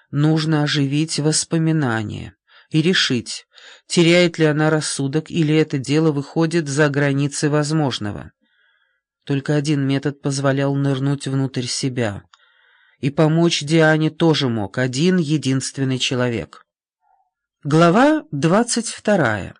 Нужно оживить воспоминания и решить, теряет ли она рассудок или это дело выходит за границы возможного. Только один метод позволял нырнуть внутрь себя. И помочь Диане тоже мог один единственный человек. Глава 22.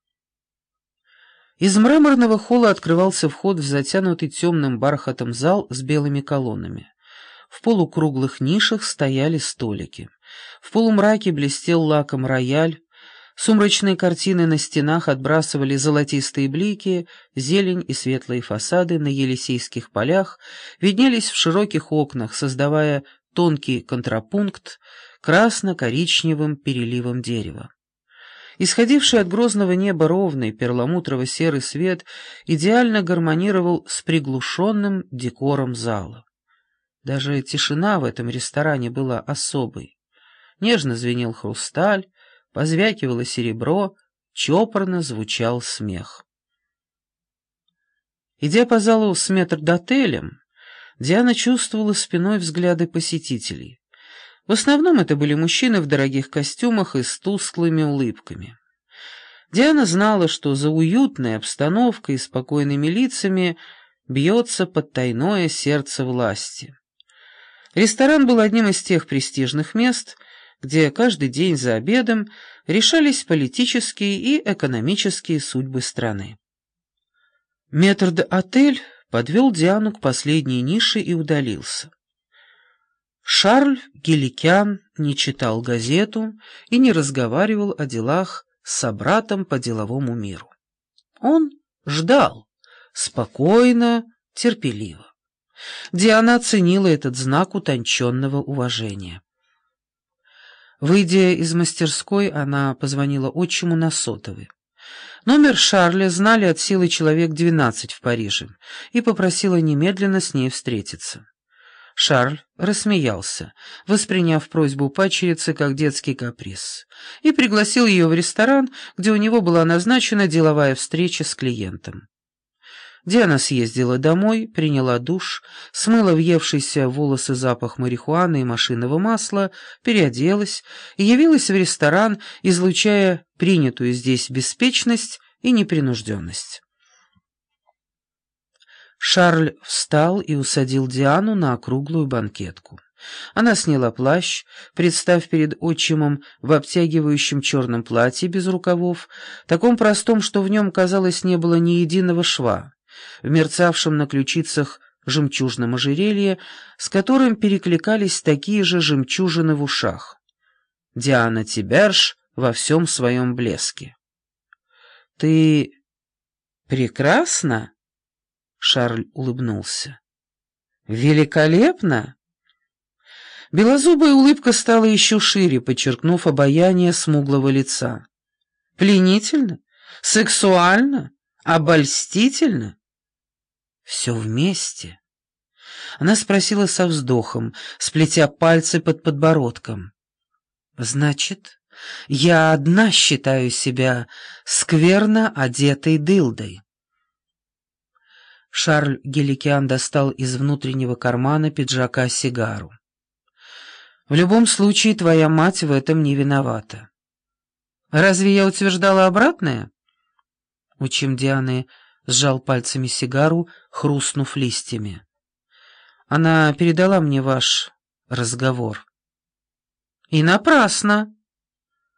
Из мраморного холла открывался вход в затянутый темным бархатом зал с белыми колоннами. В полукруглых нишах стояли столики. В полумраке блестел лаком рояль. Сумрачные картины на стенах отбрасывали золотистые блики, зелень и светлые фасады на Елисейских полях виднелись в широких окнах, создавая тонкий контрапункт красно-коричневым переливом дерева. Исходивший от грозного неба ровный перламутрово-серый свет идеально гармонировал с приглушенным декором зала. Даже тишина в этом ресторане была особой. Нежно звенел хрусталь, позвякивало серебро, чопорно звучал смех. Идя по залу с метрдотелем, Диана чувствовала спиной взгляды посетителей. В основном это были мужчины в дорогих костюмах и с тусклыми улыбками. Диана знала, что за уютной обстановкой и спокойными лицами бьется потайное сердце власти. Ресторан был одним из тех престижных мест, где каждый день за обедом решались политические и экономические судьбы страны. Метрдотель подвел Диану к последней нише и удалился. Шарль Геликян не читал газету и не разговаривал о делах с собратом по деловому миру. Он ждал, спокойно, терпеливо. Диана оценила этот знак утонченного уважения. Выйдя из мастерской, она позвонила отчиму на сотовый. Номер Шарля знали от силы человек 12 в Париже и попросила немедленно с ней встретиться. Шарль рассмеялся, восприняв просьбу падчерицы как детский каприз, и пригласил ее в ресторан, где у него была назначена деловая встреча с клиентом. Диана съездила домой, приняла душ, смыла въевшийся в волосы запах марихуаны и машинного масла, переоделась и явилась в ресторан, излучая принятую здесь беспечность и непринужденность. Шарль встал и усадил Диану на округлую банкетку. Она сняла плащ, представ перед отчимом в обтягивающем черном платье без рукавов, таком простом, что в нем, казалось, не было ни единого шва, в мерцавшем на ключицах жемчужном ожерелье, с которым перекликались такие же жемчужины в ушах. Диана Тиберж во всем своем блеске. «Ты прекрасна?» Шарль улыбнулся. «Великолепно!» Белозубая улыбка стала еще шире, подчеркнув обаяние смуглого лица. «Пленительно? Сексуально? Обольстительно?» «Все вместе?» Она спросила со вздохом, сплетя пальцы под подбородком. «Значит, я одна считаю себя скверно одетой дылдой». Шарль Геликян достал из внутреннего кармана пиджака сигару. «В любом случае, твоя мать в этом не виновата». «Разве я утверждала обратное?» Отчим Дианы сжал пальцами сигару, хрустнув листьями. «Она передала мне ваш разговор». «И напрасно!»